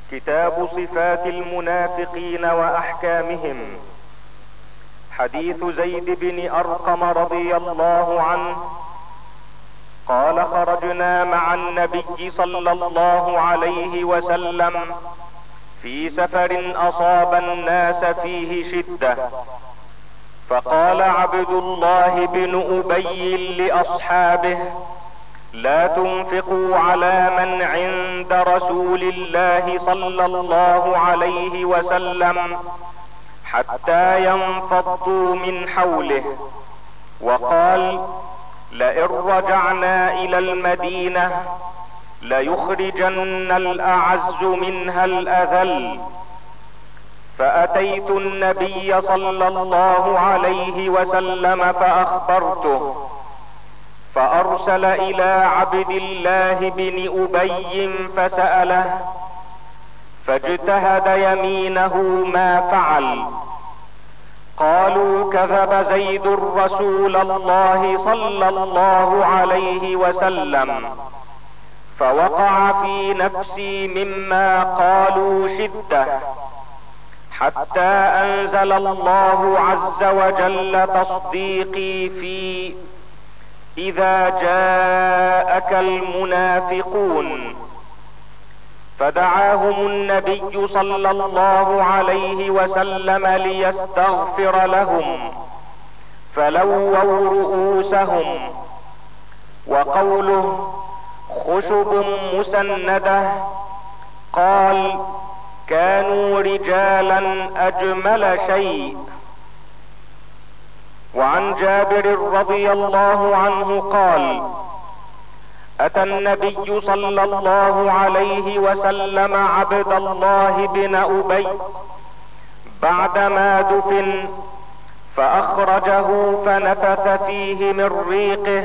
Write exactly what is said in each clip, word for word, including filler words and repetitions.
كتاب صفات المنافقين واحكامهم. حديث زيد بن ارقم رضي الله عنه قال: خرجنا مع النبي صلى الله عليه وسلم في سفر اصاب الناس فيه شدة، فقال عبد الله بن ابي لاصحابه: لا تنفقوا على من عند رسول الله صلى الله عليه وسلم حتى ينفضوا من حوله. وقال: لئن رجعنا الى المدينة ليخرجن الاعز منها الاذل. فاتيت النبي صلى الله عليه وسلم فاخبرته، فارسل الى عبد الله بن ابي فسأله، فاجتهد يمينه ما فعل. قالوا: كذب زيد رسول الله صلى الله عليه وسلم. فوقع في نفسي مما قالوا شدة، حتى انزل الله عز وجل تصديقي في: اذا جاءك المنافقون. فدعاهم النبي صلى الله عليه وسلم ليستغفر لهم، فلووا رؤوسهم. وقوله خشب مسندة، قال: كانوا رجالا اجمل شيء. وعن جابر رضي الله عنه قال: اتى النبي صلى الله عليه وسلم عبد الله بن ابي بعدما دفن، فاخرجه فنفث فيه من ريقه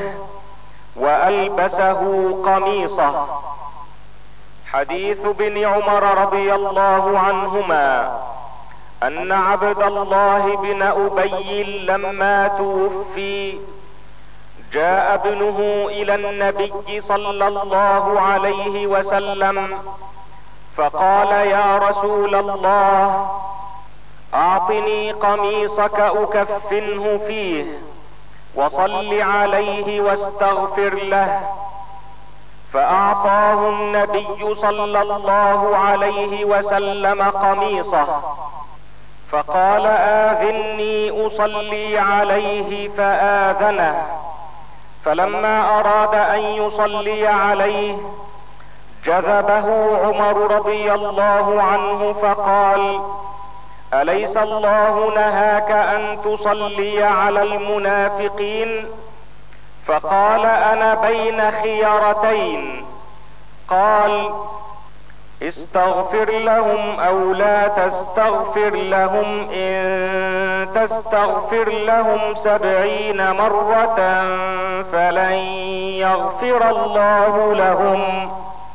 والبسه قميصه. حديث ابن عمر رضي الله عنهما ان عبد الله بن ابي لما توفي جاء ابنه الى النبي صلى الله عليه وسلم فقال: يا رسول الله، اعطني قميصك اكفنه فيه وصل عليه واستغفر له. فاعطاه النبي صلى الله عليه وسلم قميصه، فقال: آذني اصلي عليه، فآذنه. فلما اراد ان يصلي عليه جذبه عمر رضي الله عنه فقال: اليس الله نهاك ان تصلي على المنافقين؟ فقال: انا بين خيارتين. قال: استغفر لهم او لا تستغفر لهم، ان تستغفر لهم سبعين مرة فلن يغفر الله لهم.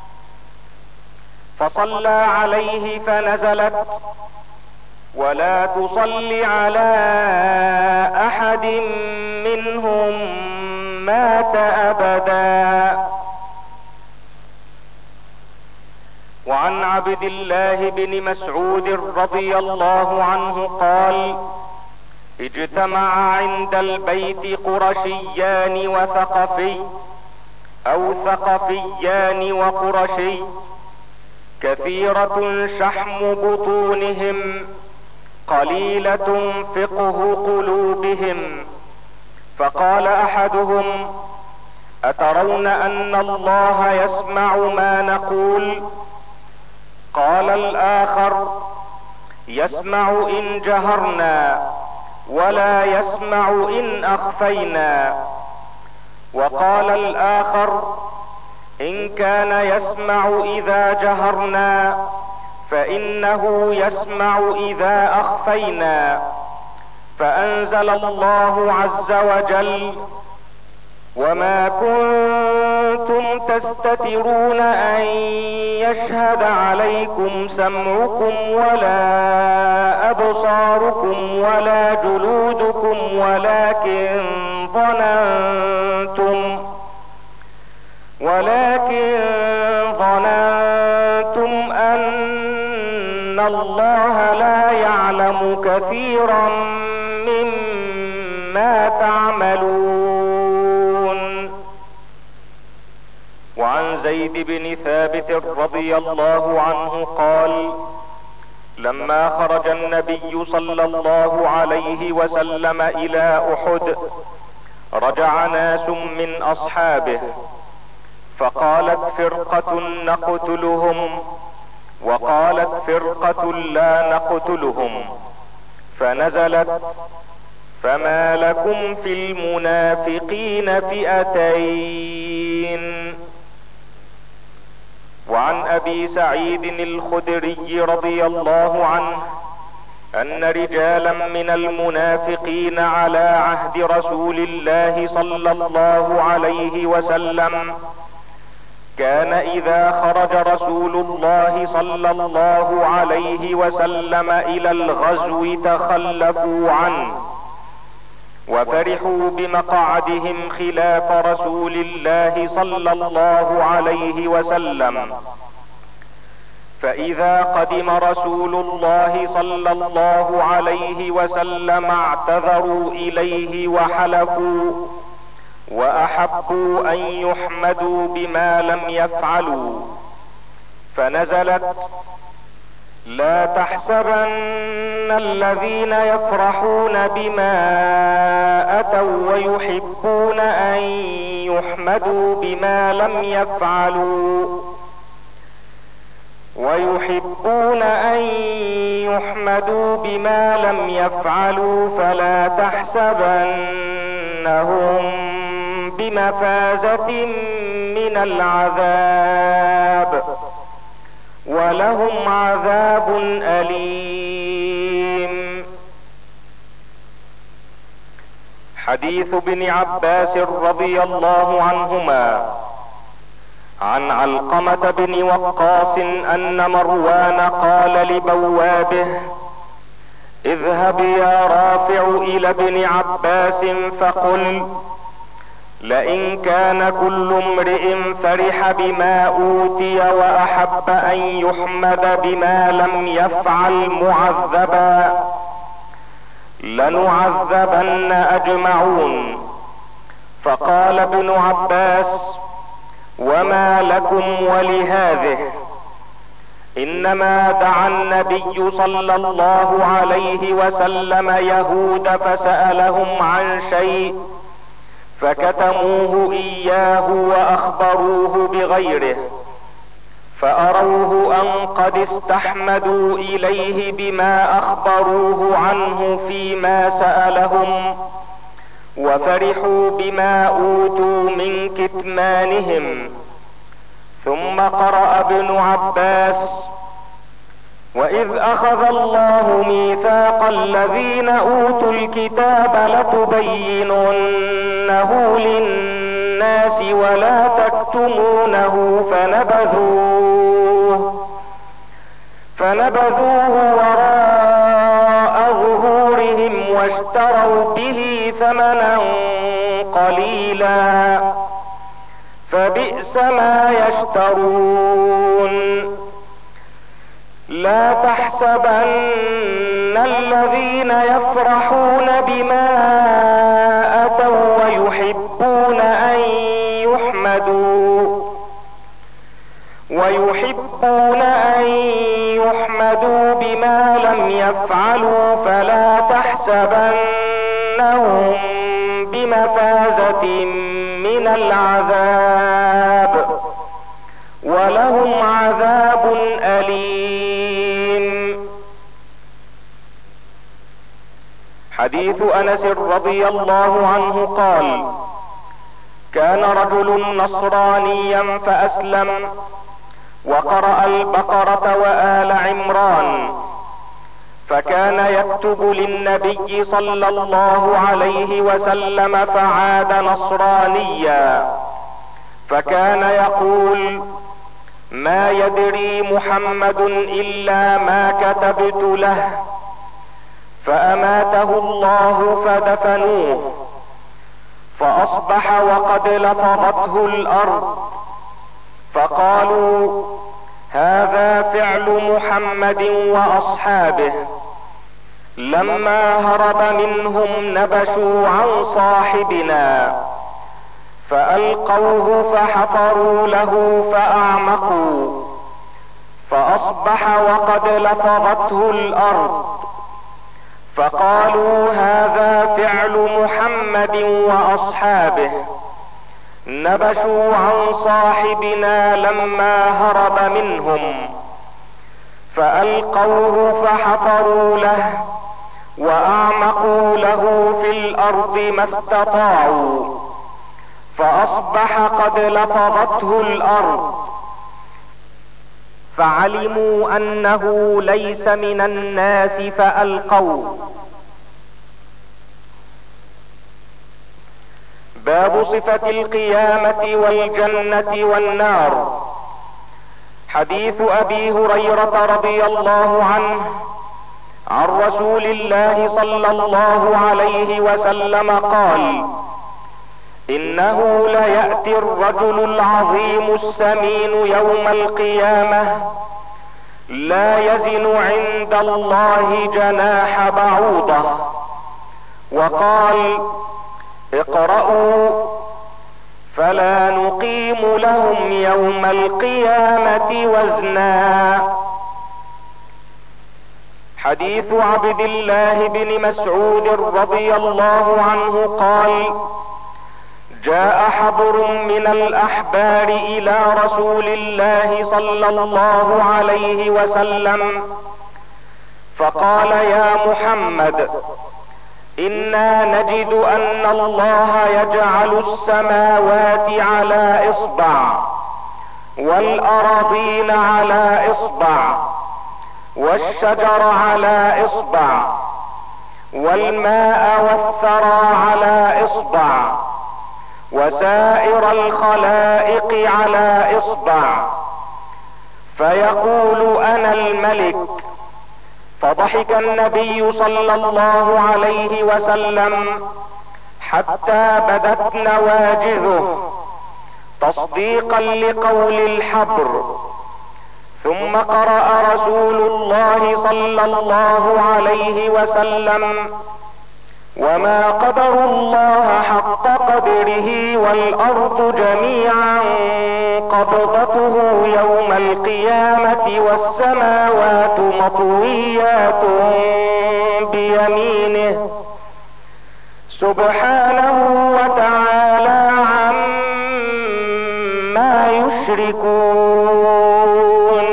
فصلى عليه فنزلت: ولا تصل على احد منهم مات ابدا. وعن عبد الله بن مسعود رضي الله عنه قال: اجتمع عند البيت قرشيان وثقفي او ثقفيان وقرشي، كثيرة شحم بطونهم قليلة فقه قلوبهم. فقال احدهم: اترون ان الله يسمع ما نقول؟ قال الاخر: يسمع ان جهرنا ولا يسمع ان اخفينا. وقال الاخر: ان كان يسمع اذا جهرنا فانه يسمع اذا اخفينا. فانزل الله عز وجل: وما كنتم تستترون ان يشهد عليكم سمعكم ولا ابصاركم ولا جلودكم ولكن ظننتم ولكن ظننتم ان ان الله لا يعلم كثيرا مما تعملون. وعن زيد بن ثابت رضي الله عنه قال: لما خرج النبي صلى الله عليه وسلم الى احد رجع ناس من اصحابه، فقالت فرقة نقتلهم وقالت فرقة لا نقتلهم، فنزلت: فما لكم في المنافقين فئتين. وعن ابي سعيد الخدري رضي الله عنه ان رجالا من المنافقين على عهد رسول الله صلى الله عليه وسلم كان اذا خرج رسول الله صلى الله عليه وسلم الى الغزو تخلفوا عنه وفرحوا بمقعدهم خلاف رسول الله صلى الله عليه وسلم، فاذا قدم رسول الله صلى الله عليه وسلم اعتذروا اليه وحلفوا واحبوا ان يحمدوا بما لم يفعلوا، فنزلت: لا تحسبن الذين يفرحون بما اتوا ويحبون ان يحمدوا بما لم يفعلوا ويحبون ان يحمدوا بما لم يفعلوا فلا تحسبنهم بمفازة من العذاب ولهم عذاب أليم. حديث ابن عباس رضي الله عنهما عن علقمة بن وقاص ان مروان قال لبوابه: اذهب يا رافع الى ابن عباس فقل: لئن كان كل امرئ فرح بما اوتي واحب ان يحمد بما لم يفعل معذبا لنعذبن اجمعون. فقال ابن عباس: وما لكم ولهذه؟ انما دعا النبي صلى الله عليه وسلم يهود فسألهم عن شيء فكتموه اياه واخبروه بغيره، فاروه ان قد استحمدوا اليه بما اخبروه عنه فيما سألهم، وفرحوا بما اوتوا من كتمانهم. ثم قرأ ابن عباس: واذ اخذ الله ميثاق الذين اوتوا الكتاب لتبيننه للناس ولا تكتمونه فنبذوه فنبذوه وراء ظهورهم واشتروا به ثمنا قليلا فبئس ما يشترون. لا تحسبن الذين يفرحون بما اتوا ويحبون ان يحمدوا ويحبون ان يحمدوا بما لم يفعلوا فلا تحسبنهم بمفازة من العذاب ولهم عذاب أليم. حديث أنس رضي الله عنه قال: كان رجل نصرانيا فأسلم وقرأ البقرة وآل عمران، فكان يكتب للنبي صلى الله عليه وسلم فعاد نصرانيا، فكان يقول: ما يدري محمد الا ما كتبت له، فاماته الله فدفنوه، فاصبح وقد لفظته الارض، فقالوا: هذا فعل فعل محمد واصحابه. لما هرب منهم نبشوا عن صاحبنا فألقوه فحفروا له فأعمقوا، فأصبح وقد لفظته الأرض، فقالوا هذا فعل محمد وأصحابه، نبشوا عن صاحبنا لما هرب منهم، فألقوه فحفروا له وأعمقوا له في الأرض ما استطاعوا، فأصبح قد لفظته الأرض، فعلموا أنه ليس من الناس فألقوه. باب صفة القيامة والجنة والنار. حديث أبي هريرة رضي الله عنه عن رسول الله صلى الله عليه وسلم قال: إنه ليأتي الرجل العظيم السمين يوم القيامة لا يزن عند الله جناح بعوضة. وقال: اقرأوا فلا نقيم لهم يوم القيامة وزنا. حديث عبد الله بن مسعود رضي الله عنه قال: جاء حبر من الأحبار إلى رسول الله صلى الله عليه وسلم فقال: يا محمد، إنا نجد أن الله يجعل السماوات على إصبع والأراضين على إصبع والشجر على إصبع والماء والثرى على إصبع وسائر الخلائق على إصبع، فيقول: أنا الملك. فضحك النبي صلى الله عليه وسلم حتى بدت نواجذه تصديقا لقول الحبر. ثم قرأ رسول الله صلى الله عليه وسلم: وما قدروا الله حق قدره والأرض جميعا قبضته يوم القيامة والسماوات مطويات بيمينه سبحانه وتعالى عما يشركون.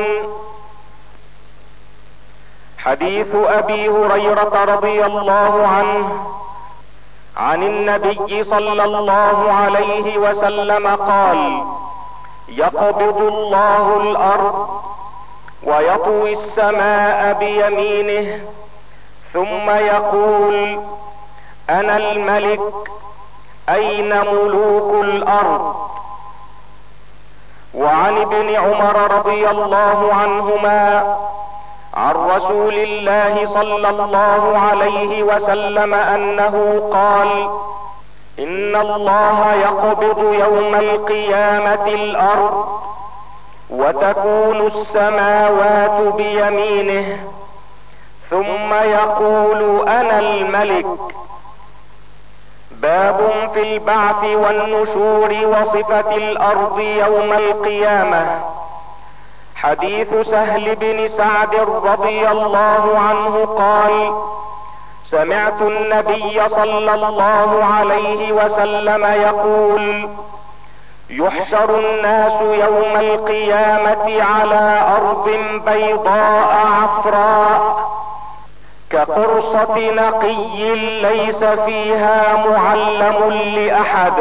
حديث أبي هريرة رضي الله عنه عن النبي صلى الله عليه وسلم قال: يقبض الله الأرض ويطوي السماء بيمينه ثم يقول: أنا الملك، أين ملوك الأرض؟ وعن ابن عمر رضي الله عنهما عن رسول الله صلى الله عليه وسلم أنه قال: إن الله يقبض يوم القيامة الأرض وتكون السماوات بيمينه ثم يقول: أنا الملك. باب في البعث والنشور وصفة الأرض يوم القيامة. حديث سهل بن سعد رضي الله عنه قال: سمعت النبي صلى الله عليه وسلم يقول: يحشر الناس يوم القيامة على أرض بيضاء عفراء كقرصة نقي ليس فيها معلم لأحد.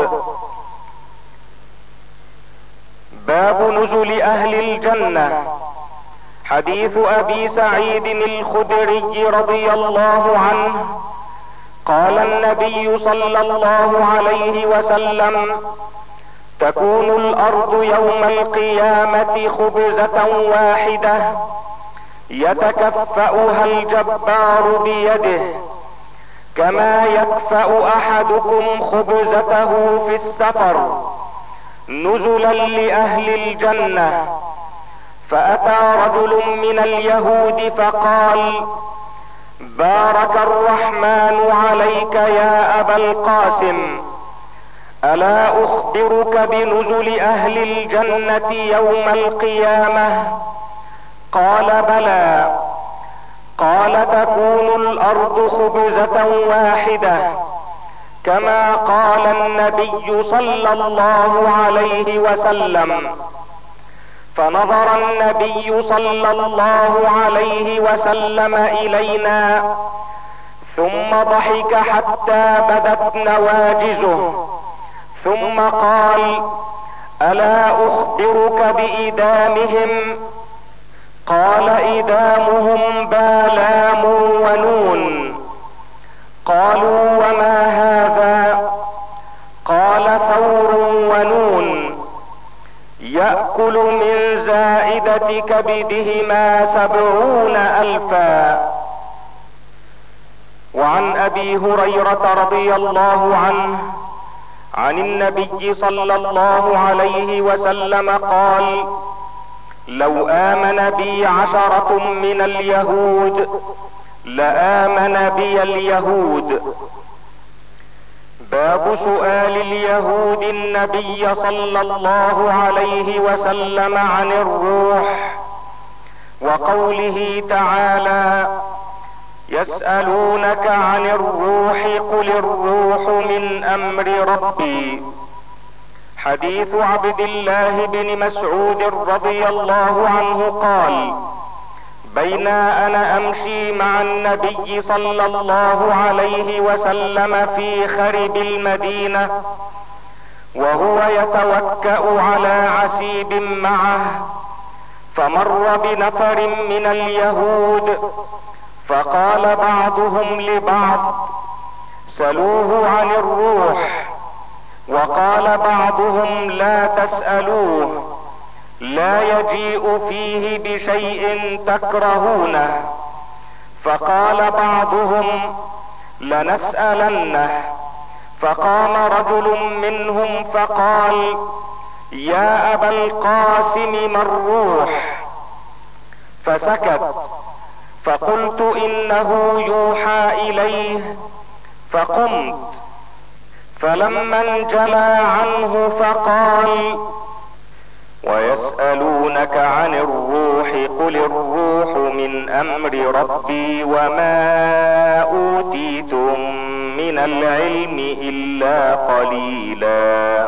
باب نزل أهل الجنة. حديث أبي سعيد الخدري رضي الله عنه قال النبي صلى الله عليه وسلم: تكون الأرض يوم القيامة خبزة واحدة يتكفأها الجبار بيده كما يكفأ أحدكم خبزته في السفر، نزلا لأهل الجنة. فاتى رجل من اليهود فقال: بارك الرحمن عليك يا ابا القاسم، الا اخبرك بنزل اهل الجنة يوم القيامة؟ قال: بلى. قال: تكون الارض خبزة واحدة كما قال النبي صلى الله عليه وسلم. فنظر النبي صلى الله عليه وسلم الينا ثم ضحك حتى بدت نواجزه، ثم قال: الا اخبرك بإدامهم؟ قال: إدامهم بالام ونون. قالوا: وما هذا؟ قال: ثور ونون، يأكل من زائدة كبدهما سبعون ألفا. وعن ابي هريرة رضي الله عنه عن النبي صلى الله عليه وسلم قال: لو آمن بي عشرة من اليهود لآمن بي اليهود. باب سؤال اليهود النبي صلى الله عليه وسلم عن الروح، وقوله تعالى: يسألونك عن الروح قل الروح من امر ربي. حديث عبد الله بن مسعود رضي الله عنه قال: بينا انا امشي مع النبي صلى الله عليه وسلم في خرب المدينة وهو يتوكأ على عسيب معه، فمر بنفر من اليهود فقال بعضهم لبعض: سلوه عن الروح. وقال بعضهم: لا تسألوه، لا يجيء فيه بشيء تكرهونه. فقال بعضهم: لنسألنه. فقام رجل منهم فقال: يا ابا القاسم ما الروح؟ فسكت، فقلت: انه يوحى اليه. فقمت، فلما انجلى عنه فقال: ويسألونك عن الروح قل الروح من امر ربي وما اوتيتم من العلم الا قليلا.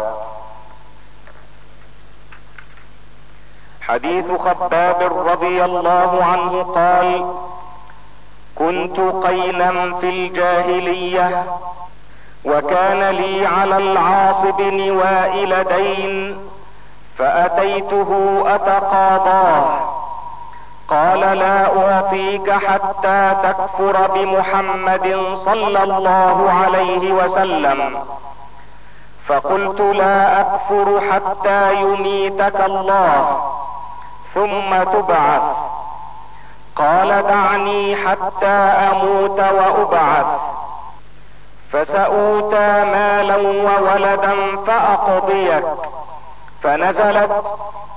حديث خباب رضي الله عنه قال: كنت قينا في الجاهلية، وكان لي على العاص بن وائل دين، فأتيته أتقاضاه. قال: لا أعطيك حتى تكفر بمحمد صلى الله عليه وسلم. فقلت: لا أكفر حتى يميتك الله ثم تبعث. قال: دعني حتى أموت وأبعث. فسأوتى مالا وولدا فأقضيك. فنزلت: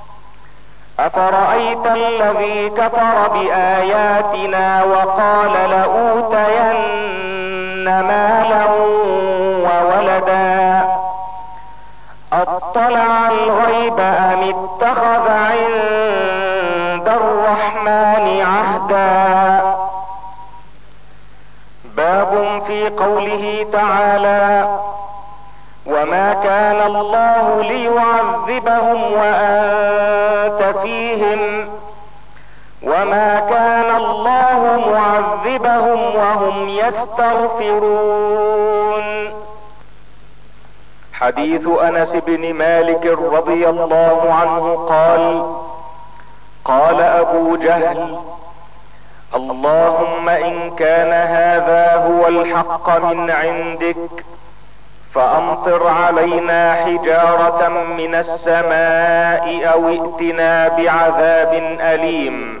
أفرأيت الذي كفر بآياتنا وقال لأوتين مالا وولدا، أطلع الغيب أم اتخذ عند الرحمن عهدا؟ باب في قوله تعالى: وما كان الله ليعذبهم وأنت فيهم وما كان الله معذبهم وهم يستغفرون. حديث انس بن مالك رضي الله عنه قال: قال ابو جهل: اللهم ان كان هذا هو الحق من عندك فامطر علينا حجارة من السماء او ائتنا بعذاب اليم.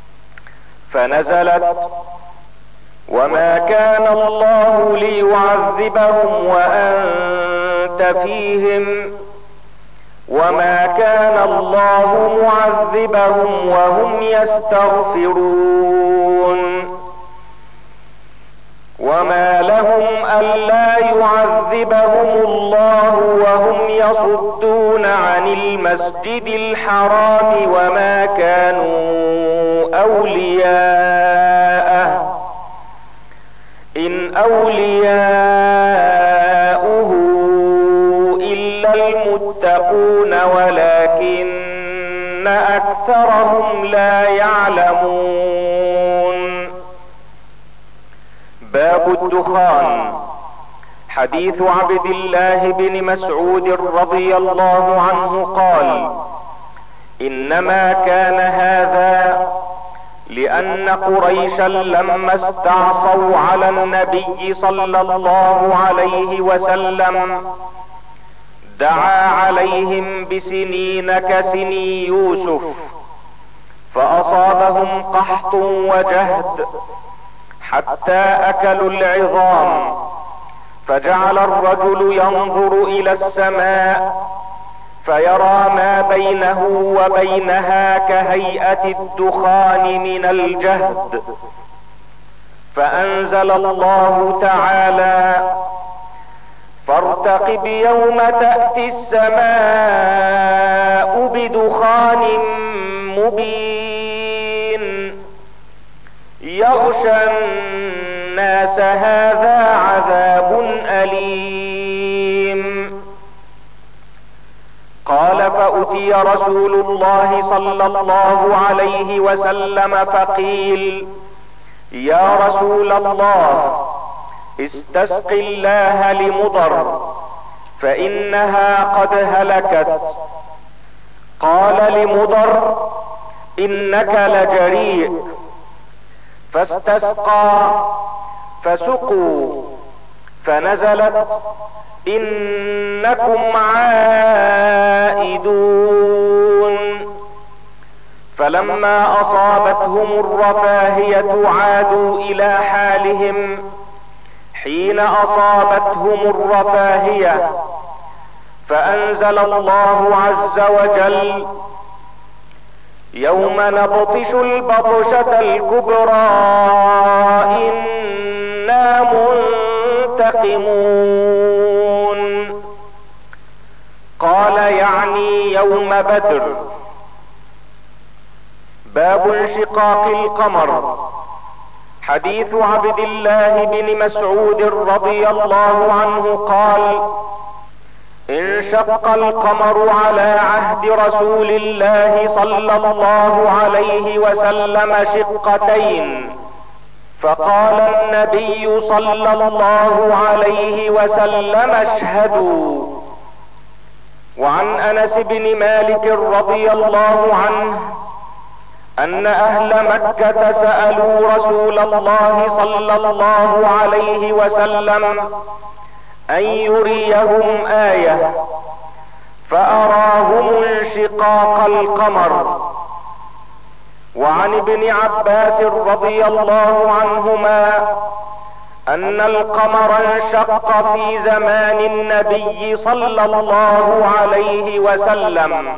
فنزلت: وما كان الله ليعذبهم وانت فيهم وما كان الله معذبهم وهم يستغفرون وما لهم ألا يعذبهم الله وهم يصدون عن المسجد الحرام وما كانوا أولياءه إن أولياؤه إلا المتقون ولكن أكثرهم لا يعلمون. باب الدخان. حديث عبد الله بن مسعود رضي الله عنه قال: انما كان هذا لان قريشا لما استعصوا على النبي صلى الله عليه وسلم دعا عليهم بسنين كسني يوسف فاصابهم قحط وجهد حتى اكلوا العظام، فجعل الرجل ينظر الى السماء فيرى ما بينه وبينها كهيئة الدخان من الجهد، فانزل الله تعالى: فارتقب يوم تأتي السماء بدخان مبين يغشى الناس هذا عذاب أليم. قال: فأتي رسول الله صلى الله عليه وسلم فقيل: يا رسول الله استسق الله لمضر فإنها قد هلكت. قال لمضر: إنك لجريء. فاستسقى فسقوا فنزلت: إنكم عائدون. فلما أصابتهم الرفاهية عادوا إلى حالهم حين أصابتهم الرفاهية، فأنزل الله عز وجل: يوم نبطش البطشة الكبرى إنا منتقمون. قال: يعني يوم بدر. باب انشقاق القمر. حديث عبد الله بن مسعود رضي الله عنه قال: انشق القمر على عهد رسول الله صلى الله عليه وسلم شقتين، فقال النبي صلى الله عليه وسلم: اشهدوا. وعن انس بن مالك رضي الله عنه ان اهل مكة سألوا رسول الله صلى الله عليه وسلم ان يريهم آية، فاراهم انشقاق القمر. وعن ابن عباس رضي الله عنهما ان القمر انشق في زمان النبي صلى الله عليه وسلم.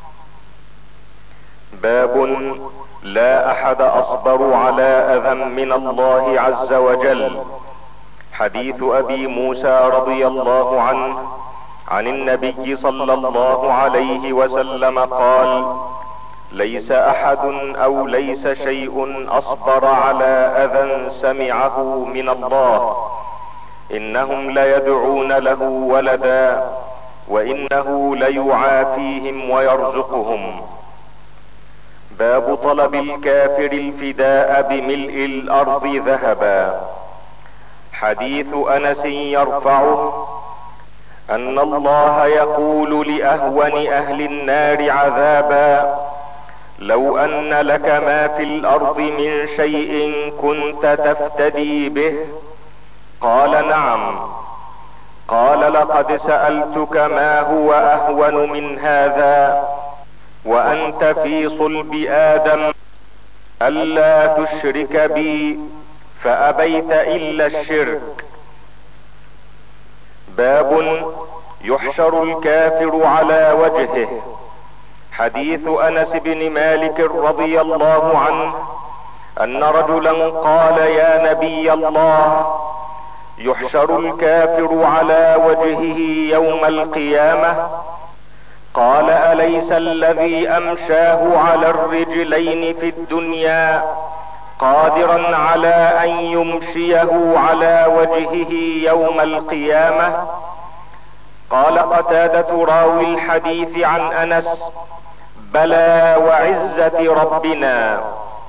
باب لا احد اصبر على اذى من الله عز وجل. حديث ابي موسى رضي الله عنه عن النبي صلى الله عليه وسلم قال: ليس احد او ليس شيء اصبر على اذى سمعه من الله، انهم ليدعون له ولدا وانه ليعافيهم ويرزقهم. باب طلب الكافر الفداء بملء الارض ذهبا. حديث انس يرفعه ان الله يقول لاهون اهل النار عذابا: لو ان لك ما في الارض من شيء كنت تفتدي به. قال: نعم. قال: لقد سألتك ما هو اهون من هذا وانت في صلب ادم الا تشرك بي، فابيت الا الشرك. باب يحشر الكافر على وجهه. حديث انس بن مالك رضي الله عنه ان رجلا قال: يا نبي الله، يحشر الكافر على وجهه يوم القيامة؟ قال: أليس الذي أمشاه على الرجلين في الدنيا قادرا على أن يمشيه على وجهه يوم القيامة؟ قال قتادة راوي الحديث عن أنس: بلى وعزة ربنا.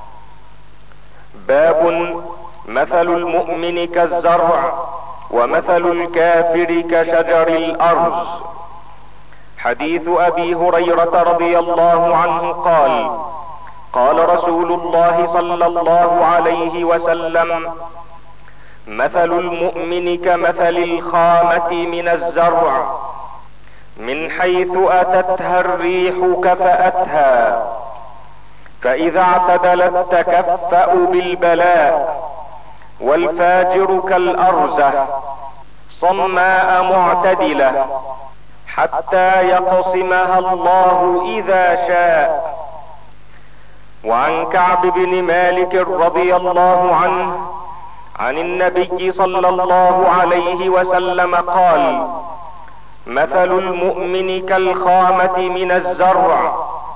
باب مثل المؤمن كالزرع ومثل الكافر كشجر الأرز. حديث أبي هريرة رضي الله عنه قال: قال رسول الله صلى الله عليه وسلم: مثل المؤمن كمثل الخامة من الزرع، من حيث أتتها الريح كفأتها، فإذا اعتدلت تكفأ بالبلاء. والفاجر كالأرزة، صماء معتدلة، حتى يقسمها الله إذا شاء. وعن كعب بن مالك رضي الله عنه عن النبي صلى الله عليه وسلم قال: مثل المؤمن كالخامة من الزرع،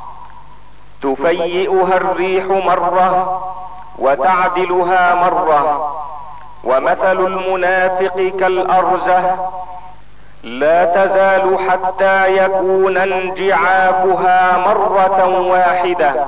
تفيئها الريح مرة وتعدلها مرة. ومثل المنافق كالأرزة، لا تزال حتى يكون انجعافها مرة واحدة.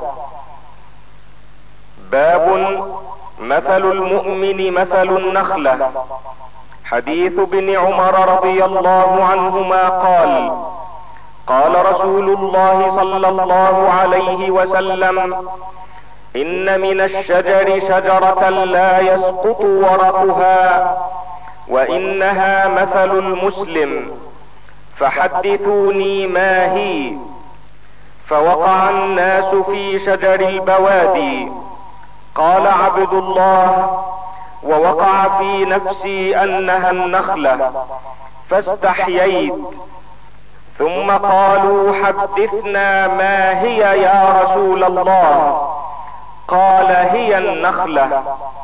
باب مثل المؤمن مثل النخلة. حديث ابن عمر رضي الله عنهما قال: قال رسول الله صلى الله عليه وسلم: إن من الشجر شجرة لا يسقط ورقها، وإنها مثل المسلم، فحدثوني ما هي. فوقع الناس في شجر البوادي. قال عبد الله: ووقع في نفسي أنها النخلة، فاستحييت. ثم قالوا: حدثنا ما هي يا رسول الله؟ قال: هي النخلة.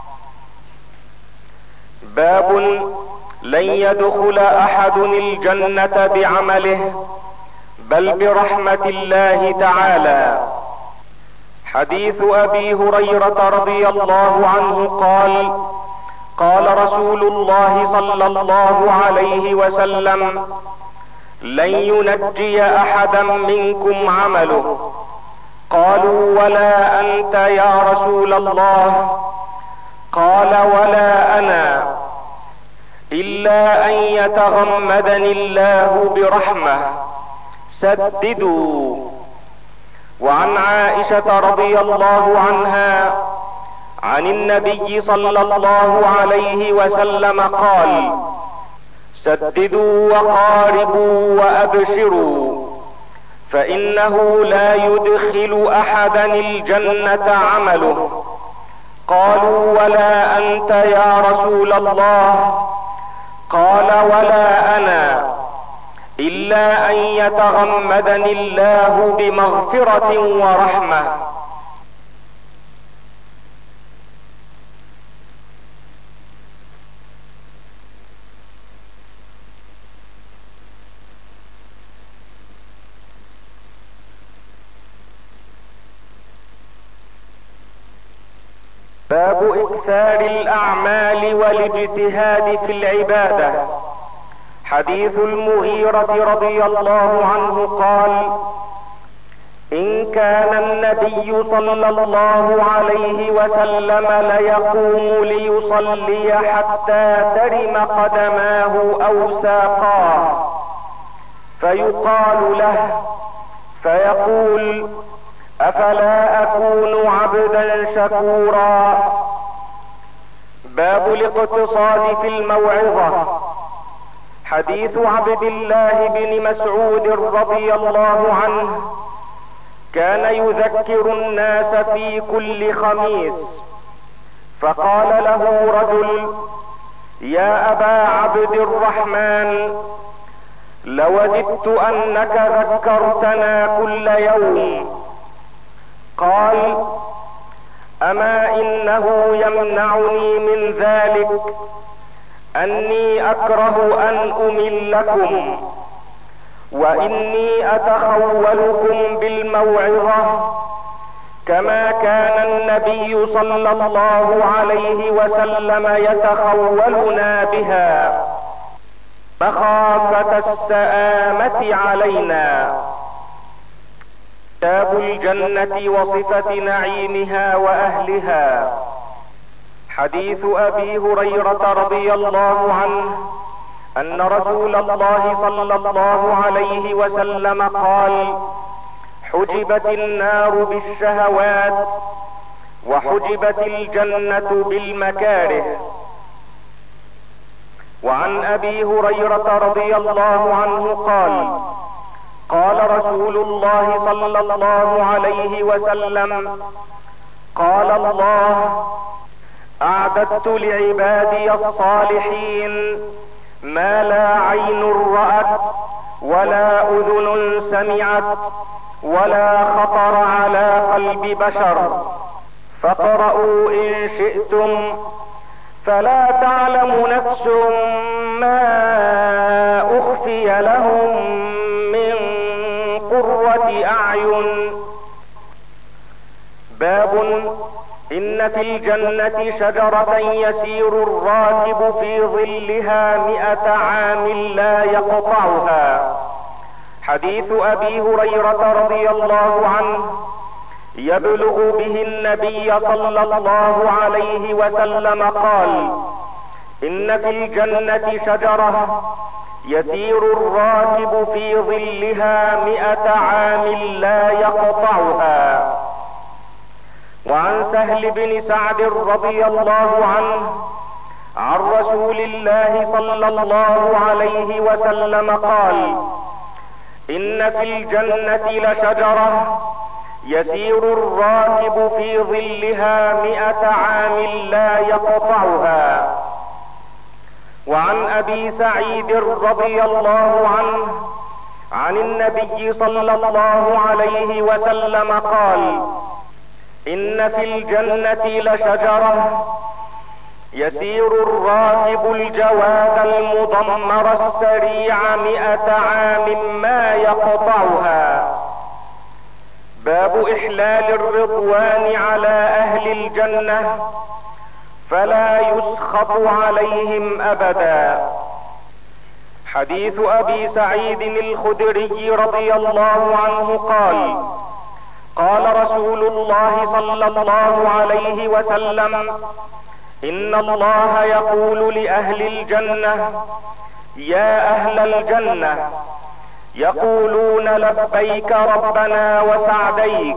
باب لن يدخل أحد الجنة بعمله، بل برحمة الله تعالى. حديث أبي هريرة رضي الله عنه قال: قال رسول الله صلى الله عليه وسلم: لن ينجي أحدا منكم عمله. قالوا: ولا أنت يا رسول الله؟ قال: ولا أنا، إلا أن يتغمدني الله برحمة. سددوا. وعن عائشة رضي الله عنها عن النبي صلى الله عليه وسلم قال: سددوا وقاربوا وأبشروا، فإنه لا يدخل أحدا الجنة عمله. قالوا: ولا أنت يا رسول الله؟ قال: ولا أنا، إلا أن يتغمدني الله بمغفرة ورحمة. باب إكثار الأعمال والاجتهاد في العبادة. حديث المغيرة رضي الله عنه قال: إن كان النبي صلى الله عليه وسلم ليقوم ليصلي حتى ترم قدماه أو ساقاه، فيقال له فيقول: أفلا أكون عبدا شكورا. باب الاقتصاد في الموعظة. حديث عبد الله بن مسعود رضي الله عنه: كان يذكر الناس في كل خميس، فقال له رجل: يا أبا عبد الرحمن، لوددت انك ذكرتنا كل يوم. قال: اما انه يمنعني من ذلك اني اكره ان املكم، واني اتخولكم بالموعظة كما كان النبي صلى الله عليه وسلم يتخولنا بها مخافة السآمة علينا. كتاب الجنة وصفة نعيمها واهلها. حديث ابي هريرة رضي الله عنه ان رسول الله صلى الله عليه وسلم قال: حجبت النار بالشهوات وحجبت الجنة بالمكاره. وعن ابي هريرة رضي الله عنه قال: قال رسول الله صلى الله عليه وسلم: قال الله: اعددت لعبادي الصالحين ما لا عين رأت ولا اذن سمعت ولا خطر على قلب بشر، فاقرؤوا ان شئتم، فلا تعلم نفس ما اخفي لهم من قرة اعين. باب: ان في الجنة شجرة يسير الراكب في ظلها مئة عام لا يقطعها. حديث ابي هريرة رضي الله عنه يبلغ به النبي صلى الله عليه وسلم قال: ان في الجنة شجرة يسير الراكب في ظلها مئة عام لا يقطعها. وعن سهل بن سعد رضي الله عنه عن رسول الله صلى الله عليه وسلم قال: ان في الجنة لشجرة يسير الراكب في ظلها مئة عام لا يقطعها. وعن ابي سعيد رضي الله عنه عن النبي صلى الله عليه وسلم قال: ان في الجنة لشجرة يسير الراكب الجواد المضمر السريع مئة عام ما يقطعها. باب احلال الرضوان على اهل الجنة فلا يسخط عليهم ابدا. حديث ابي سعيد الخدري رضي الله عنه قال: قال رسول الله صلى الله عليه وسلم: ان الله يقول لاهل الجنة: يا اهل الجنة، يقولون لبيك ربنا وسعديك،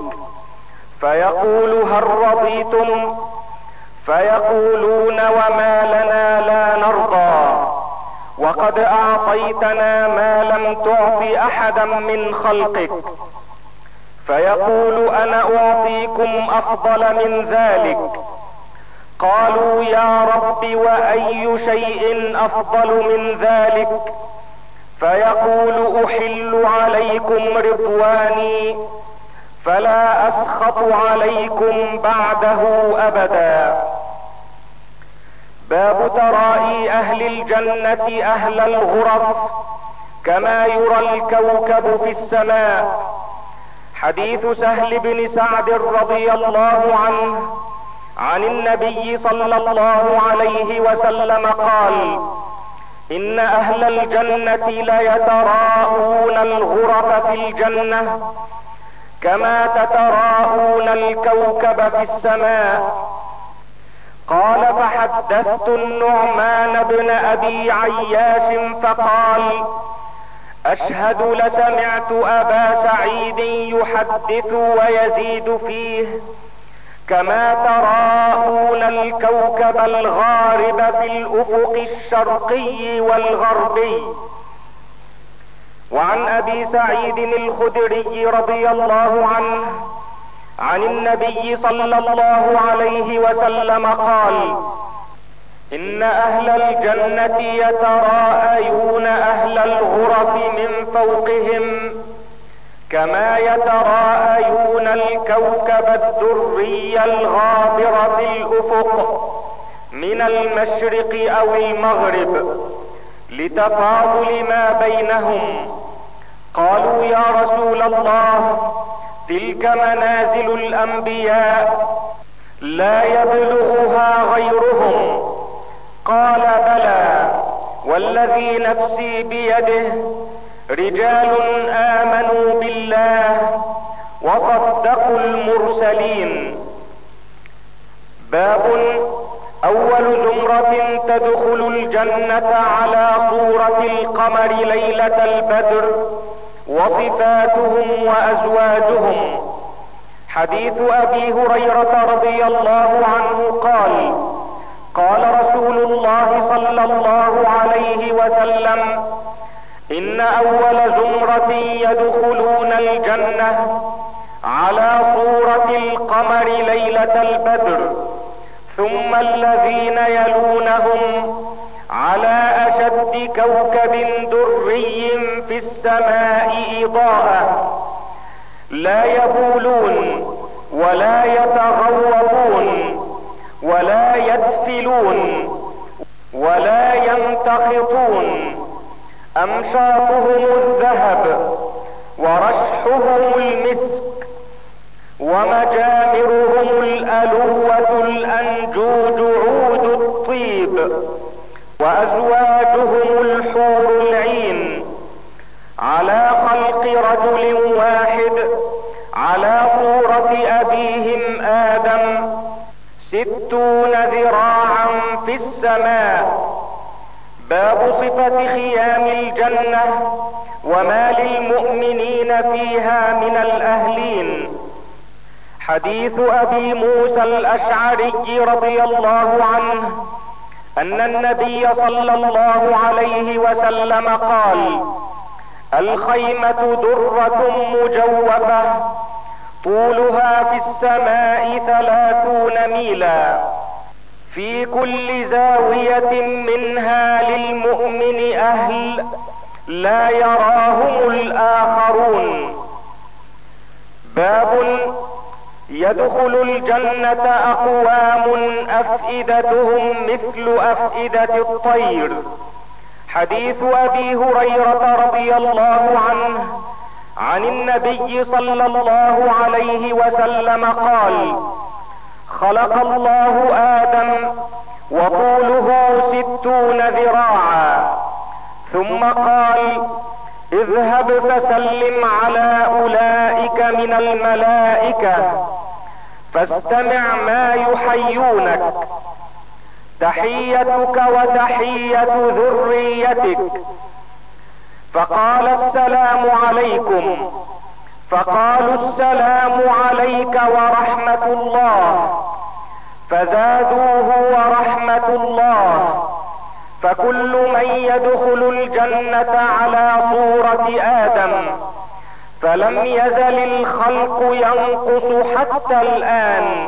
فيقول: هل رضيتم؟ فيقولون: وما لنا لا نرضى، وقد اعطيتنا ما لم تعط احدا من خلقك. فيقول: انا اعطيكم افضل من ذلك. قالوا: يا رب واي شيء افضل من ذلك؟ فيقول: احل عليكم رضواني فلا اسخط عليكم بعده ابدا. باب ترائي اهل الجنة اهل الغرف كما يرى الكوكب في السماء. حديث سهل بن سعد رضي الله عنه عن النبي صلى الله عليه وسلم قال: ان اهل الجنة ليتراءون الغرف في الجنة كما تتراءون الكوكب في السماء. قال: فحدثت النعمان بن ابي عياش فقال: اشهد لسمعت ابا سعيد يحدث ويزيد فيه: كما تراءون الكوكب الغارب في الافق الشرقي والغربي. وعن ابي سعيد الخدري رضي الله عنه عن النبي صلى الله عليه وسلم قال: ان اهل الجنة يتراءون اهل الغرف من فوقهم كما يتراءون الكوكب الدري الغابر في الافق من المشرق او المغرب لتفاضل ما بينهم. قالوا يا رسول الله تلك منازل الانبياء لا يبلغها غيرهم. قال بلى والذي نفسي بيده رجال امنوا بالله وصدقوا المرسلين. باب اول زمرة تدخل الجنة على صورة القمر ليلة البدر وصفاتهم وازواجهم. حديث ابي هريرة رضي الله عنه قال قال رسول الله صلى الله عليه وسلم ان اول زمرة يدخلون الجنة على صورة القمر ليلة البدر ثم الذين يلونهم على اشد كوكب دري في السماء اضاءة لا يبولون ولا يتغوطون ولا يدفلون ولا يمتخطون امشاطهم الذهب ورشحهم المسك ومجامرهم الالوة الانجوج عود الطيب وازواجهم الحور العين على خلق رجل واحد على صورة ابيهم ادم ستون ذراعا في السماء. باب صفة خيام الجنة وما للمؤمنين فيها من الاهلين. حديث ابي موسى الاشعري رضي الله عنه ان النبي صلى الله عليه وسلم قال الخيمة درة مجوفة طولها في السماء ثلاثون ميلا في كل زاوية منها للمؤمن اهل لا يراهم الاخرون. باب يدخل الجنة اقوام افئدتهم مثل افئدة الطير. حديث ابي هريرة رضي الله عنه عن النبي صلى الله عليه وسلم قال خلق الله ادم وطوله ستون ذراعا ثم قال اذهب فسلم على اولئك من الملائكة فاستمع ما يحيونك تحيتك وتحية ذريتك. فقال السلام عليكم فقالوا السلام عليك ورحمة الله فزادوه ورحمة الله. فكل من يدخل الجنة على صورة آدم فلم يزل الخلق ينقص حتى الآن.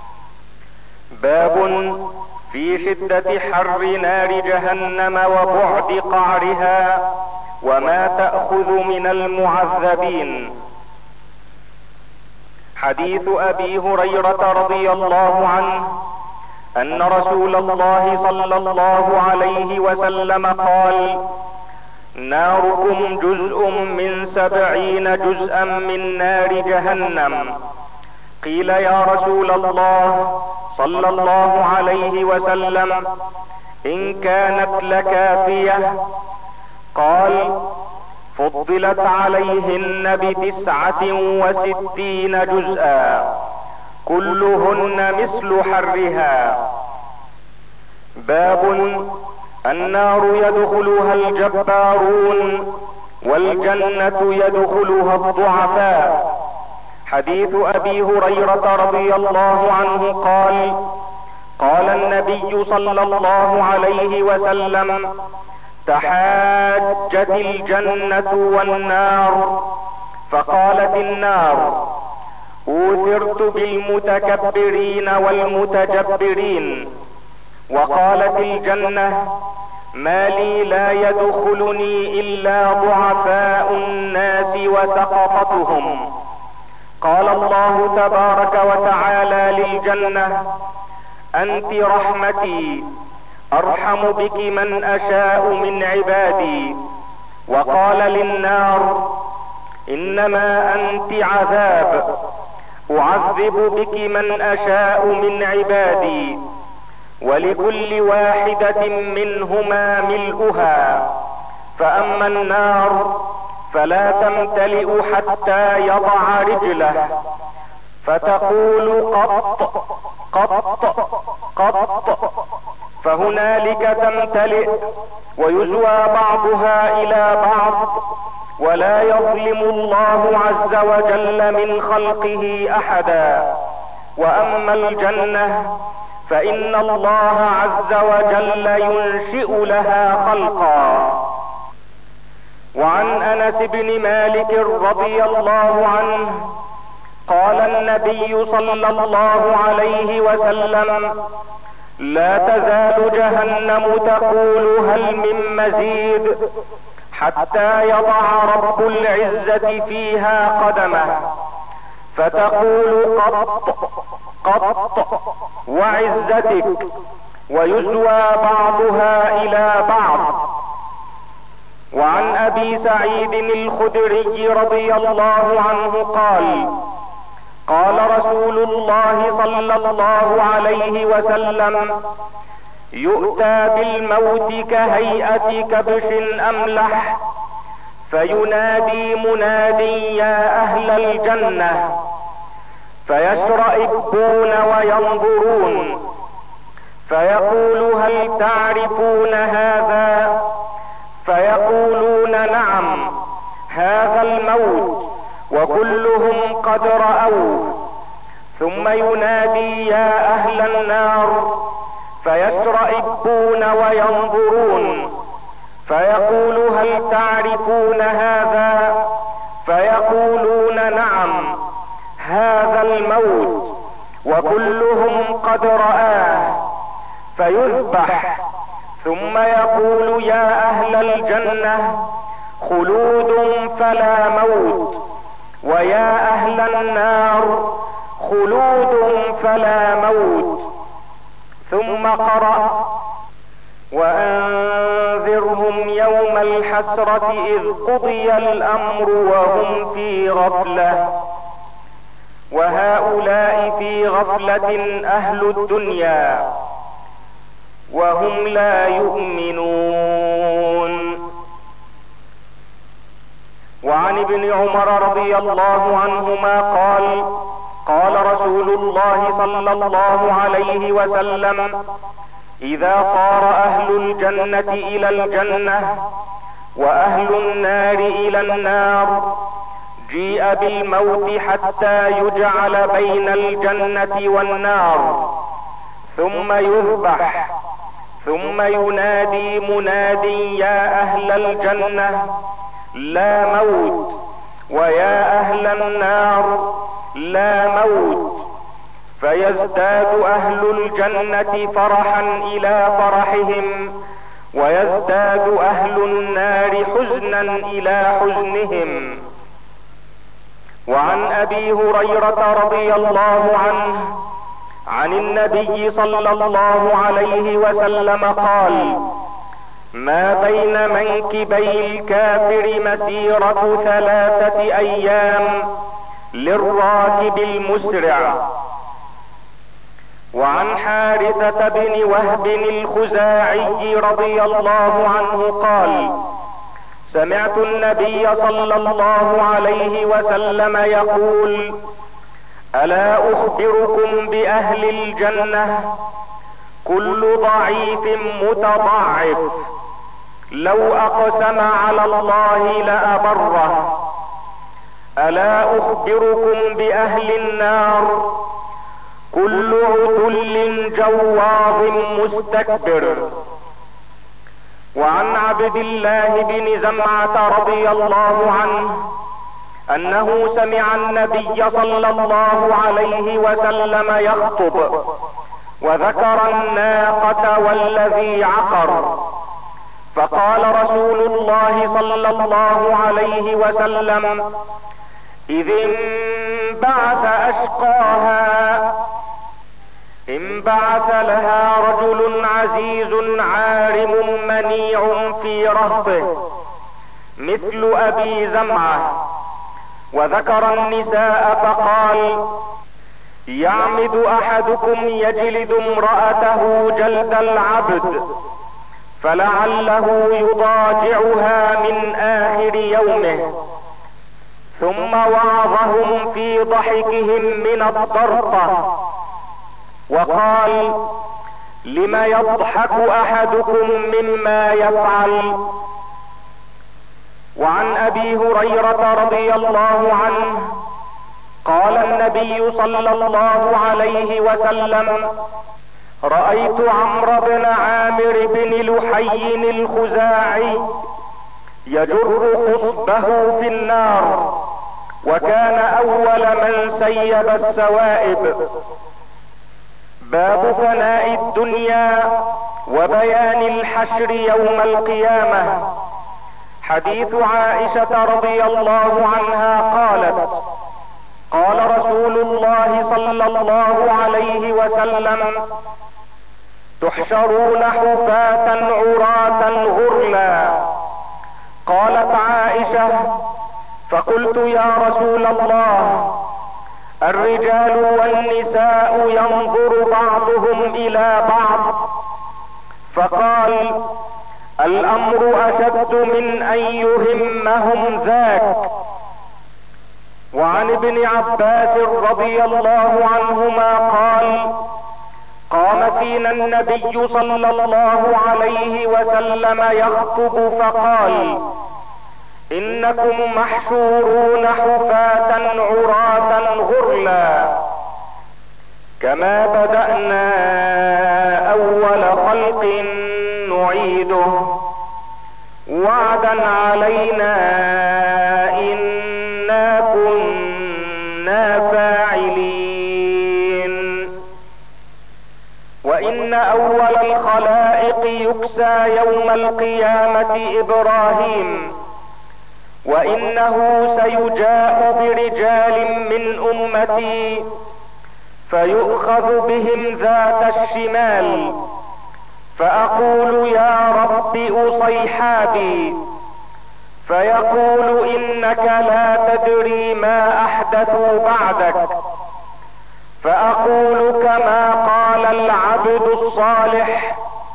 باب في شدة حر نار جهنم وبعد قعرها وما تأخذ من المعذبين. حديث ابي هريرة رضي الله عنه ان رسول الله صلى الله عليه وسلم قال ناركم جزء من سبعين جزءا من نار جهنم. قيل يا رسول الله صلى الله عليه وسلم ان كانت لكافية؟ قال فضلت عليهن بتسعة وستين جزءا كلهن مثل حرها. باب النار يدخلها الجبارون والجنة يدخلها الضعفاء. حديث ابي هريرة رضي الله عنه قال قال النبي صلى الله عليه وسلم تحاجت الجنة والنار. فقالت النار اوثرت بالمتكبرين والمتجبرين وقالت الجنة: ما لي لا يدخلني الا ضعفاء الناس وسقطتهم. قال الله تبارك وتعالى للجنة: انت رحمتي ارحم بك من اشاء من عبادي. وقال للنار: انما انت عذاب اعذب بك من اشاء من عبادي، ولكل واحدة منهما ملؤها، فاما النار فلا تمتلئ حتى يضع رجله، فتقول قط قط قط، فهنالك تمتلئ ويزوى بعضها الى بعض، ولا يظلم الله عز وجل من خلقه احدا. واما الجنة فان الله عز وجل ينشئ لها خلقا. وعن انس بن مالك رضي الله عنه قال النبي صلى الله عليه وسلم: لا تزال جهنم تقول هل من مزيد، حتى يضع رب العزة فيها قدمه، فتقول قط قط وعزتك، ويزوى بعضها الى بعض. وعن ابي سعيد الخدري رضي الله عنه قال: قال رسول الله صلى الله عليه وسلم: يؤتى بالموت كهيئة كبش املح، فينادي مناد: يا اهل الجنة، فيشرئبون وينظرون، فيقول: هل تعرفون هذا؟ فيقولون: نعم، هذا الموت، وكلهم قد رأوه. ثم ينادي: يا اهل النار، فيشرئبون وينظرون، فيقول: هل تعرفون هذا؟ فيقولون: نعم، هذا الموت، وكلهم قد رآه. فيذبح، ثم يقول: يا اهل الجنة، خلود فلا موت، ويا اهل النار، خلود فلا موت. ثم قرأ: وانذرهم يوم الحسرة اذ قضي الامر وهم في غفلة. وهؤلاء في غفلة اهل الدنيا وهم لا يؤمنون. وعن ابن عمر رضي الله عنهما قال: قال رسول الله صلى الله عليه وسلم: اذا صار اهل الجنة الى الجنة واهل النار الى النار، جيء بالموت حتى يجعل بين الجنة والنار، ثم يذبح، ثم ينادي مناد: يا اهل الجنة، لا موت، ويا اهل النار، لا موت. فيزداد اهل الجنة فرحا الى فرحهم، ويزداد اهل النار حزنا الى حزنهم. وعن ابي هريرة رضي الله عنه عن النبي صلى الله عليه وسلم قال: ما بين منكبي الكافر مسيرة ثلاثة ايام للراكب المسرع. وعن حارثة بن وهب الخزاعي رضي الله عنه قال: سمعت النبي صلى الله عليه وسلم يقول: الا اخبركم باهل الجنة؟ كل ضعيف متضعف لو اقسم على الله لابره. الا اخبركم باهل النار؟ كل عتل جواظ مستكبر. وعن عبد الله بن زمعة رضي الله عنه انه سمع النبي صلى الله عليه وسلم يخطب، وذكر الناقة والذي عقر، فقال رسول الله صلى الله عليه وسلم: إذ انبعث أشقاها، انبعث لها رجل عزيز عارم منيع في رهطه مثل أبي زمعة. وذكر النساء فقال: يعمد أحدكم يجلد امرأته جلد العبد فلعله يضاجعها من آخر يومه. ثم وعظهم في ضحكهم من الضرطة وقال: لم يضحك أحدكم مما يفعل. وعن أبي هريرة رضي الله عنه قال النبي صلى الله عليه وسلم: رأيت عمرو بن عامر بن لحي الخزاعي يجر خصبه في النار، وكان أول من سيب السوائب. باب فناء الدنيا وبيان الحشر يوم القيامة. حديث عائشة رضي الله عنها قالت: قال رسول الله صلى الله عليه وسلم: تحشرون حفاة عراة غرلا. قالت عائشة: فقلت يا رسول الله، الرجال والنساء ينظر بعضهم الى بعض؟ فقال: الامر اشد من ان يهمهم ذاك. وعن ابن عباس رضي الله عنهما قال: قام فينا النبي صلى الله عليه وسلم يخطب فقال: انكم محشورون حفاة عراة غرلا، كما بدأنا اول خلق نعيده، وعدا علينا انا كنا فاعلين. وان اول الخلائق يكسى يوم القيامة ابراهيم، وانه سيجاء برجال من امتي فيؤخذ بهم ذات الشمال، فاقول يا رب اصيحابي، فيقول انك لا تدري ما احدثوا بعدك، فاقول كما قال العبد الصالح،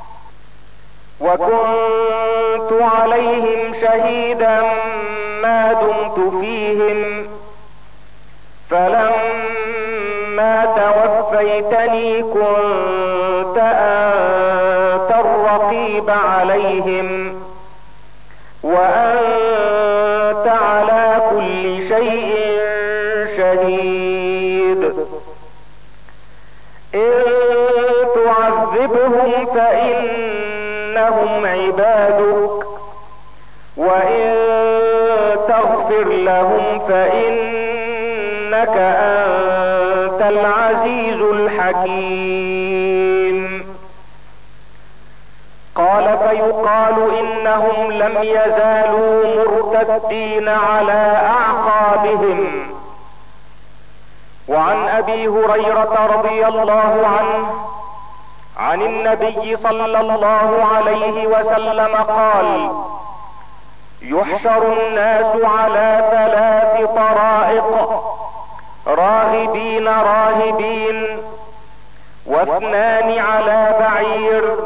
وكنت عليهم شهيدا ما دمت فيهم، فلما توفيتني كنت أنت الرقيب عليهم، وأنت على كل شيء شهيد. إن تعذبهم فإنهم عبادك، وإن تغفر لهم فإنك أنت العزيز الحكيم. قال: فيقال إنهم لم يزالوا مرتدين على أعقابهم. وعن أبي هريرة رضي الله عنه عن النبي صلى الله عليه وسلم قال: يحشر الناس على ثلاث طرائق: راهبين راهبين، واثنان على بعير،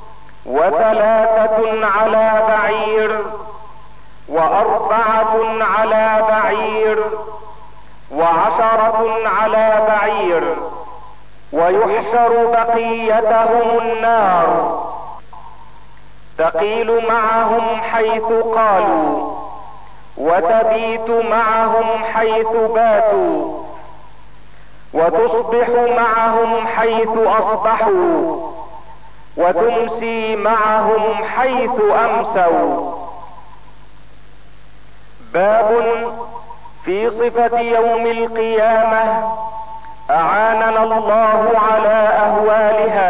وثلاثة على بعير، وأربعة على بعير، وعشرة على بعير، ويحشر بقيتهم النار تقيل معهم حيث قالوا، وتبيت معهم حيث باتوا، وتصبح معهم حيث اصبحوا، وتمسي معهم حيث امسوا. باب في صفة يوم القيامة، اعاننا الله على اهوالها.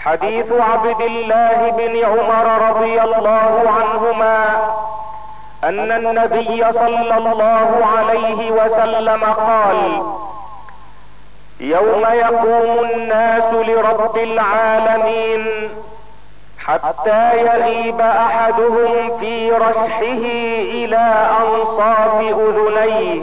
حديث عبد الله بن عمر رضي الله عنهما ان النبي صلى الله عليه وسلم قال: يوم يقوم الناس لرب العالمين حتى يغيب احدهم في رشحه الى انصاف اذنيه.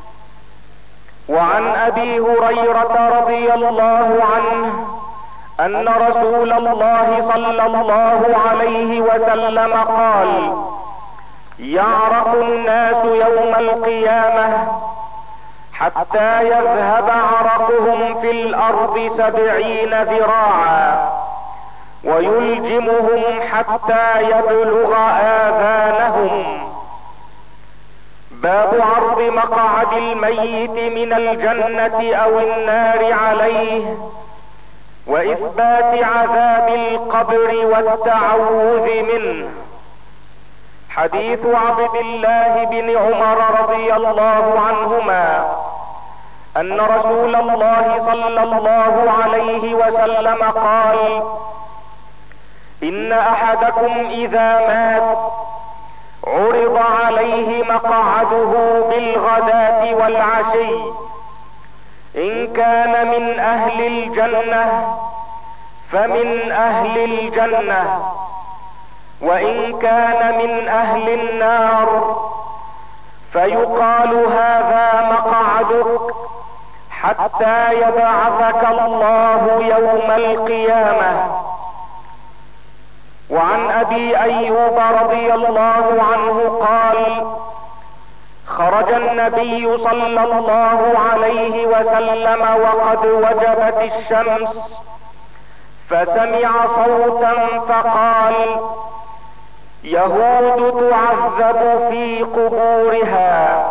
وعن ابي هريرة رضي الله عنه ان رسول الله صلى الله عليه وسلم قال: يعرق الناس يوم القيامة حتى يذهب عرقهم في الارض سبعين ذراعا ويلجمهم حتى يبلغ آذانهم. باب عرض مقعد الميت من الجنة او النار عليه، واثبات عذاب القبر والتعوذ منه. حديث عبد الله بن عمر رضي الله عنهما ان رسول الله صلى الله عليه وسلم قال: ان احدكم اذا مات عرض عليه مقعده بالغداة والعشي، ان كان من اهل الجنة فمن اهل الجنة، وان كان من اهل النار فيقال: هذا مقعدك حتى يبعثك الله يوم القيامة. وعن ابي ايوب رضي الله عنه قال: خرج النبي صلى الله عليه وسلم وقد وجبت الشمس، فسمع صوتا فقال: يهود تعذب في قبورها.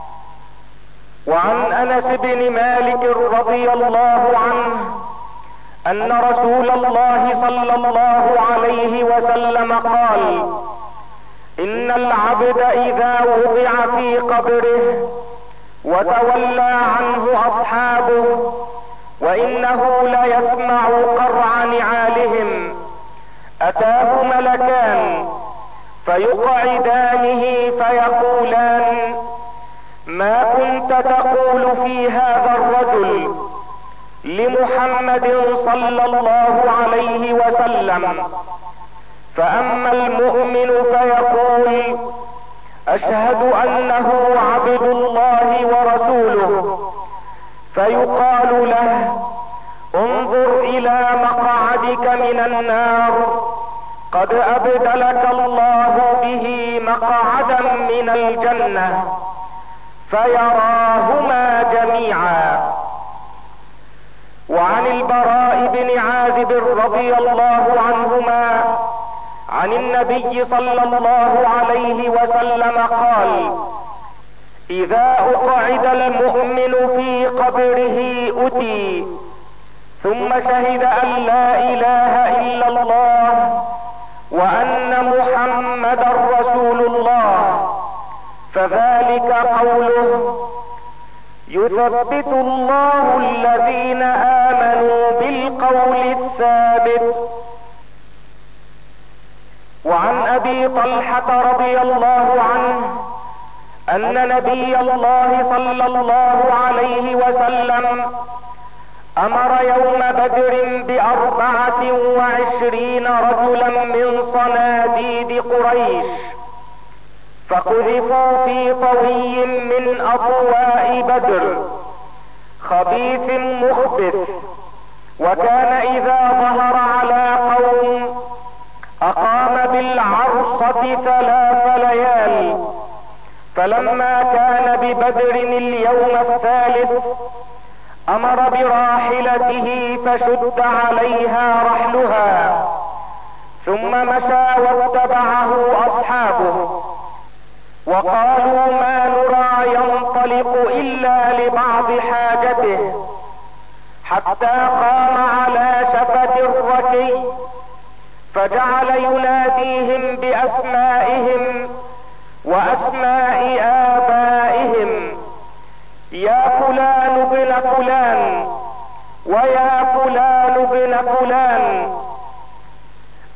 وعن انس بن مالك رضي الله عنه ان رسول الله صلى الله عليه وسلم قال: ان العبد اذا وضع في قبره وتولى عنه اصحابه وانه ليسمع قرع نعالهم اتاه ملكان فيقعدانه فيقولان: ما كنت تقول في هذا الرجل لمحمد صلى الله عليه وسلم؟ فاما المؤمن فيقول: اشهد انه عبد الله ورسوله، فيقال له: انظر الى مقعدك من النار، قد ابدلك الله به مقعدا من الجنة، فيراهما جميعا. وعن البراء بن عازب رضي الله عنهما عن النبي صلى الله عليه وسلم قال: اذا اقعد المؤمن في قبره اتي ثم شهد ان لا اله الا الله وان محمدا رسول الله، فذلك قوله: يثبت الله الذين آمنوا بالقول الثابت. وعن ابي طلحة رضي الله عنه ان نبي الله صلى الله عليه وسلم امر يوم بدر باربعة وعشرين رجلا من صناديد قريش، فقذفوا في طوي من اطواء بدر خبيث مخبث، وكان اذا ظهر على قوم اقام بالعرصة ثلاث ليال. فلما كان ببدر اليوم الثالث امر براحلته فشد عليها رحلها، ثم مشى واتبعه اصحابه، وقالوا: ما نرى ينطلق الا لبعض حاجته، حتى قام على شفة الركي فجعل يناديهم باسمائهم واسماء ابائهم: يا فلان ابن فلان ويا فلان ابن فلان،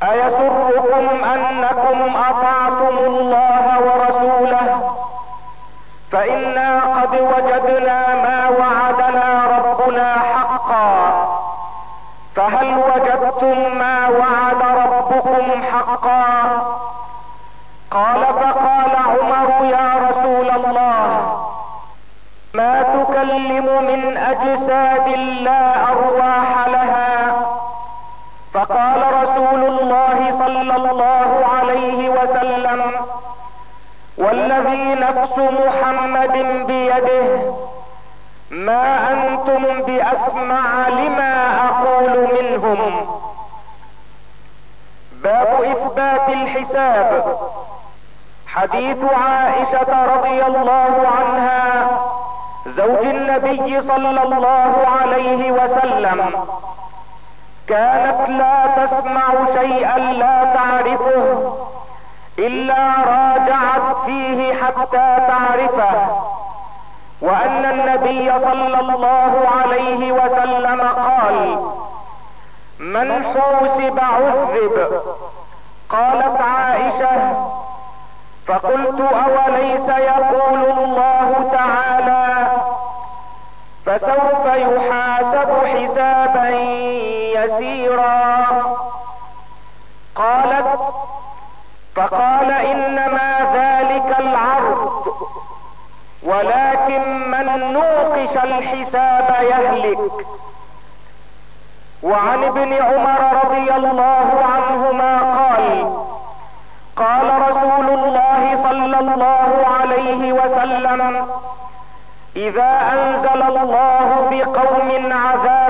ايسركم انكم اطعتم الله ورسوله فانا قد وجدنا ما وعدنا ربنا حقا، فهل وجدتم ما وعد ربكم حقا؟ قال فقال عمر يا رسول الله ما تكلم من اجساد لا ارواح لها؟ فقال رسول الله صلى الله عليه وسلم والذي نفس محمد بيده ما انتم باسمع لما اقول منهم. باب اثبات الحساب. حديث عائشة رضي الله عنها زوج النبي صلى الله عليه وسلم كانت لا تسمع شيئا لا تعرفه الا راجعت فيه حتى تعرفه، وان النبي صلى الله عليه وسلم قال من حوسب عذب. قالت عائشة فقلت اوليس يقول الله تعالى فسوف يحاسب حسابا يسيرا؟ قالت فقال انما ذلك العرض ولكن من نوقش الحساب يهلك. وعن ابن عمر رضي الله عنهما قال قال رسول الله صلى الله عليه وسلم اذا انزل الله بقوم عذابا